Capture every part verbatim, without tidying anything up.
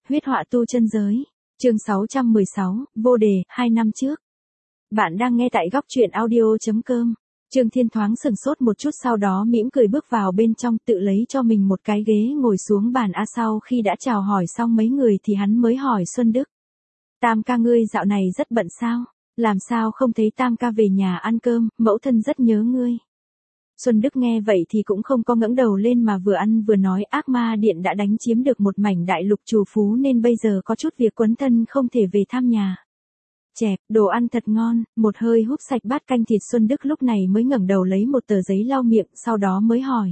Huyết họa tu chân giới. Chương sáu trăm mười sáu, vô đề, hai năm trước. Bạn đang nghe tại góc truyện audio.com. Trương Thiên thoáng sừng sốt một chút, sau đó mỉm cười bước vào bên trong, tự lấy cho mình một cái ghế ngồi xuống bàn. A sau khi đã chào hỏi xong mấy người thì hắn mới hỏi Xuân Đức. Tam ca ngươi dạo này rất bận sao? Làm sao không thấy Tam ca về nhà ăn cơm, mẫu thân rất nhớ ngươi. Xuân Đức nghe vậy thì cũng không có ngẩng đầu lên mà vừa ăn vừa nói, ác ma điện đã đánh chiếm được một mảnh đại lục trù phú nên bây giờ có chút việc quấn thân không thể về thăm nhà. Chẹp, đồ ăn thật ngon, một hơi húp sạch bát canh thịt. Xuân Đức lúc này mới ngẩng đầu lấy một tờ giấy lau miệng, sau đó mới hỏi.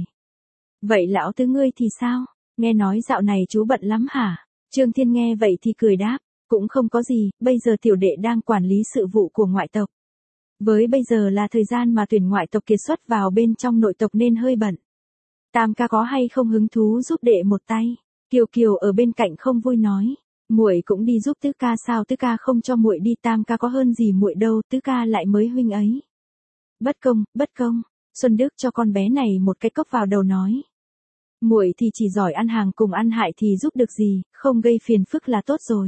Vậy lão tứ ngươi thì sao? Nghe nói dạo này chú bận lắm hả? Trương Thiên nghe vậy thì cười đáp, cũng không có gì, bây giờ tiểu đệ đang quản lý sự vụ của ngoại tộc. Với bây giờ là thời gian mà tuyển ngoại tộc kiệt xuất vào bên trong nội tộc nên hơi bận. Tam ca có hay không hứng thú giúp đệ một tay? Kiều Kiều ở bên cạnh không vui nói, muội cũng đi giúp tứ ca sao? Tứ ca không cho muội đi, Tam ca có hơn gì muội đâu, tứ ca lại mới huynh ấy. Bất công, bất công. Xuân Đức cho con bé này một cái cốc vào đầu nói, muội thì chỉ giỏi ăn hàng cùng ăn hại thì giúp được gì, không gây phiền phức là tốt rồi.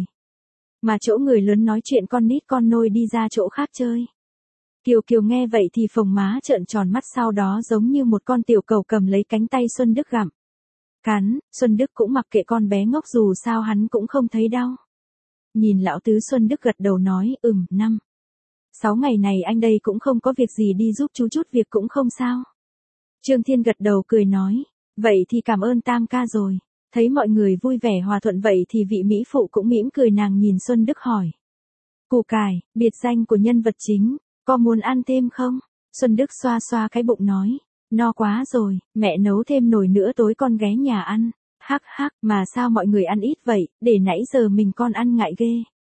Mà chỗ người lớn nói chuyện con nít con nôi đi ra chỗ khác chơi. Kiều Kiều nghe vậy thì phồng má trợn tròn mắt, sau đó giống như một con tiểu cầu cầm lấy cánh tay Xuân Đức gặm. Cắn. Xuân Đức cũng mặc kệ con bé ngốc, dù sao hắn cũng không thấy đau. Nhìn lão tứ, Xuân Đức gật đầu nói, ừm, năm. Sáu ngày này anh đây cũng không có việc gì, đi giúp chú chút việc cũng không sao. Trương Thiên gật đầu cười nói, vậy thì cảm ơn Tam ca rồi. Thấy mọi người vui vẻ hòa thuận vậy thì vị mỹ phụ cũng mỉm cười, nàng nhìn Xuân Đức hỏi. Củ cải, biệt danh của nhân vật chính. Có muốn ăn thêm không? Xuân Đức xoa xoa cái bụng nói, no quá rồi, mẹ nấu thêm nồi nữa tối con ghé nhà ăn. Hắc hắc, mà sao mọi người ăn ít vậy, để nãy giờ mình con ăn ngại ghê.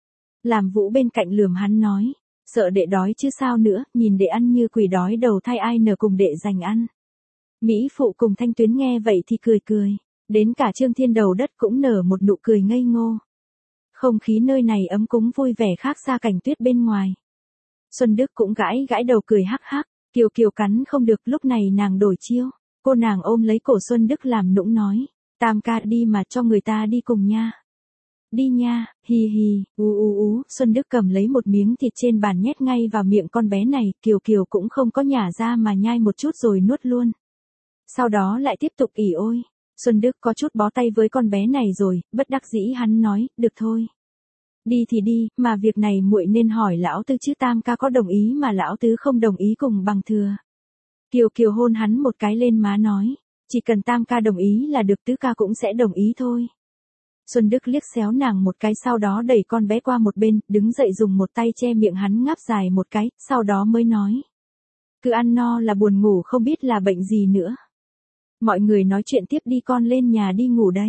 Làm Vũ bên cạnh lườm hắn nói, sợ đệ đói chứ sao nữa, nhìn đệ ăn như quỷ đói đầu thai, ai nở cùng đệ dành ăn. Mỹ phụ cùng Thanh Tuyến nghe vậy thì cười cười, đến cả Trương Thiên đầu đất cũng nở một nụ cười ngây ngô. Không khí nơi này ấm cúng vui vẻ khác xa cảnh tuyết bên ngoài. Xuân Đức cũng gãi gãi đầu cười hắc hắc, Kiều Kiều cắn không được, lúc này nàng đổi chiêu, cô nàng ôm lấy cổ Xuân Đức làm nũng nói, Tam ca đi mà, cho người ta đi cùng nha. Đi nha, hi hi, ú ú ú. Xuân Đức cầm lấy một miếng thịt trên bàn nhét ngay vào miệng con bé này, Kiều Kiều cũng không có nhả ra mà nhai một chút rồi nuốt luôn. Sau đó lại tiếp tục ỉ ôi. Xuân Đức có chút bó tay với con bé này rồi, bất đắc dĩ hắn nói, được thôi. Đi thì đi, mà việc này muội nên hỏi lão tứ chứ, Tam ca có đồng ý mà lão tứ không đồng ý cùng bằng thừa. Kiều Kiều hôn hắn một cái lên má nói, chỉ cần Tam ca đồng ý là được, tứ ca cũng sẽ đồng ý thôi. Xuân Đức liếc xéo nàng một cái, sau đó đẩy con bé qua một bên, đứng dậy dùng một tay che miệng hắn ngáp dài một cái, sau đó mới nói. Cứ ăn no là buồn ngủ, không biết là bệnh gì nữa. Mọi người nói chuyện tiếp đi, con lên nhà đi ngủ đây.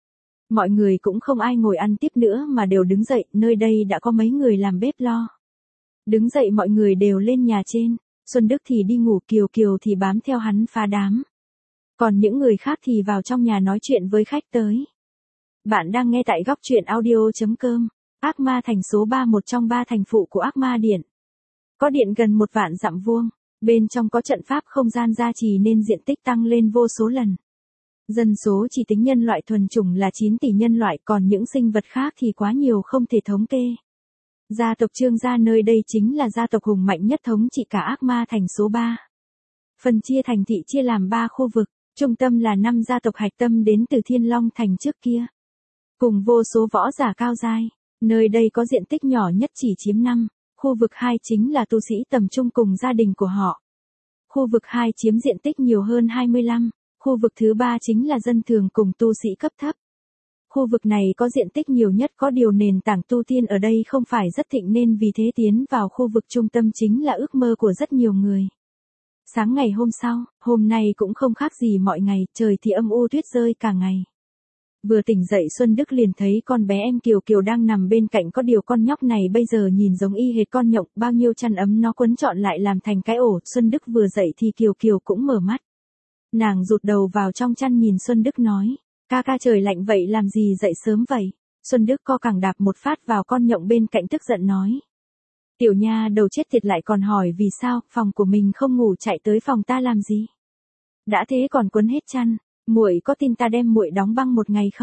Mọi người cũng không ai ngồi ăn tiếp nữa mà đều đứng dậy, nơi đây đã có mấy người làm bếp lo. Đứng dậy mọi người đều lên nhà trên, Xuân Đức thì đi ngủ, Kiều Kiều thì bám theo hắn phá đám. Còn những người khác thì vào trong nhà nói chuyện với khách tới. Bạn đang nghe tại góc truyện audio.com, Ác Ma Thành số ba, một trong ba thành phụ của Ác Ma Điện. Có điện gần một vạn dặm vuông, bên trong có trận pháp không gian gia trì nên diện tích tăng lên vô số lần. Dân số chỉ tính nhân loại thuần chủng là chín tỷ nhân loại, còn những sinh vật khác thì quá nhiều không thể thống kê. Gia tộc Trương gia nơi đây chính là gia tộc hùng mạnh nhất thống trị cả Ác Ma Thành số ba. Phần chia thành thị chia làm ba khu vực, trung tâm là năm gia tộc hạch tâm đến từ Thiên Long Thành trước kia. Cùng vô số võ giả cao giai, nơi đây có diện tích nhỏ nhất chỉ chiếm năm, khu vực hai chính là tu sĩ tầm trung cùng gia đình của họ. Khu vực hai chiếm diện tích nhiều hơn hai mươi lăm. Khu vực thứ ba chính là dân thường cùng tu sĩ cấp thấp. Khu vực này có diện tích nhiều nhất, có điều nền tảng tu tiên ở đây không phải rất thịnh nên vì thế tiến vào khu vực trung tâm chính là ước mơ của rất nhiều người. Sáng ngày hôm sau, hôm nay cũng không khác gì mọi ngày, trời thì âm u tuyết rơi cả ngày. Vừa tỉnh dậy Xuân Đức liền thấy con bé em Kiều Kiều đang nằm bên cạnh, có điều con nhóc này bây giờ nhìn giống y hệt con nhộng, bao nhiêu chăn ấm nó quấn trọn lại làm thành cái ổ. Xuân Đức vừa dậy thì Kiều Kiều cũng mở mắt. Nàng rụt đầu vào trong chăn nhìn Xuân Đức nói, ca ca trời lạnh vậy làm gì dậy sớm vậy? Xuân Đức co cẳng đạp một phát vào con nhộng bên cạnh tức giận nói. Tiểu nha đầu chết tiệt lại còn hỏi vì sao, phòng của mình không ngủ chạy tới phòng ta làm gì? Đã thế còn quấn hết chăn, muội có tin ta đem muội đóng băng một ngày không?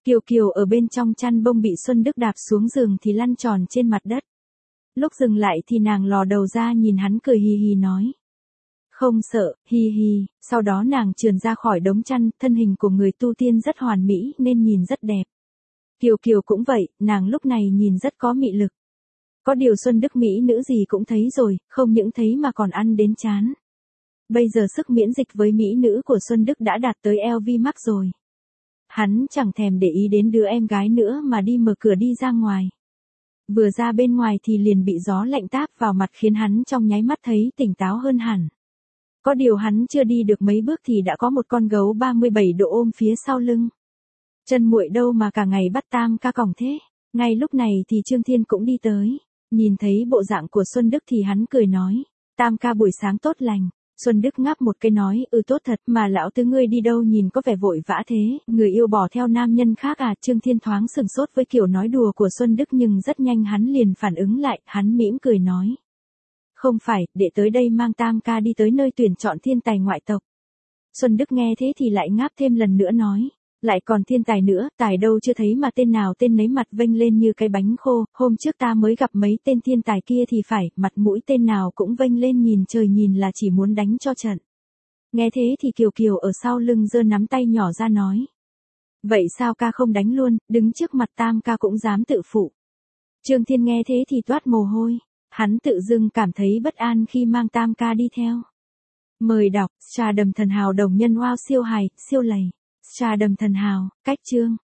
Kiều Kiều ở bên trong chăn bông bị Xuân Đức đạp xuống giường thì lăn tròn trên mặt đất. Lúc dừng lại thì nàng lò đầu ra nhìn hắn cười hì hì nói. Không sợ, hi hi, sau đó nàng trườn ra khỏi đống chăn, thân hình của người tu tiên rất hoàn mỹ nên nhìn rất đẹp. Kiều Kiều cũng vậy, nàng lúc này nhìn rất có mị lực. Có điều Xuân Đức mỹ nữ gì cũng thấy rồi, không những thấy mà còn ăn đến chán. Bây giờ sức miễn dịch với mỹ nữ của Xuân Đức đã đạt tới eo vi max rồi. Hắn chẳng thèm để ý đến đứa em gái nữa mà đi mở cửa đi ra ngoài. Vừa ra bên ngoài thì liền bị gió lạnh táp vào mặt khiến hắn trong nháy mắt thấy tỉnh táo hơn hẳn. Có điều hắn chưa đi được mấy bước thì đã có một con gấu ba mươi bảy độ ôm phía sau lưng. Chân muội đâu mà cả ngày bắt Tam ca còng thế. Ngay lúc này thì Trương Thiên cũng đi tới. Nhìn thấy bộ dạng của Xuân Đức thì hắn cười nói. Tam ca buổi sáng tốt lành. Xuân Đức ngáp một cái nói, ừ tốt thật, mà lão tứ ngươi đi đâu nhìn có vẻ vội vã thế, người yêu bỏ theo nam nhân khác à. Trương Thiên thoáng sừng sốt với kiểu nói đùa của Xuân Đức nhưng rất nhanh hắn liền phản ứng lại, hắn mỉm cười nói. Không phải, để tới đây mang Tam ca đi tới nơi tuyển chọn thiên tài ngoại tộc. Xuân Đức nghe thế thì lại ngáp thêm lần nữa nói. Lại còn thiên tài nữa, tài đâu chưa thấy mà tên nào tên nấy mặt vênh lên như cái bánh khô, hôm trước ta mới gặp mấy tên thiên tài kia thì phải, mặt mũi tên nào cũng vênh lên nhìn trời nhìn là chỉ muốn đánh cho trận. Nghe thế thì Kiều Kiều ở sau lưng giơ nắm tay nhỏ ra nói. Vậy sao ca không đánh luôn, đứng trước mặt Tam ca cũng dám tự phụ. Trương Thiên nghe thế thì toát mồ hôi, hắn tự dưng cảm thấy bất an khi mang Tam ca đi theo. Mời đọc, Trà Đầm Thần Hào đồng nhân wow siêu hài, siêu lầy. Trà Đầm Thần Hào, cách chương.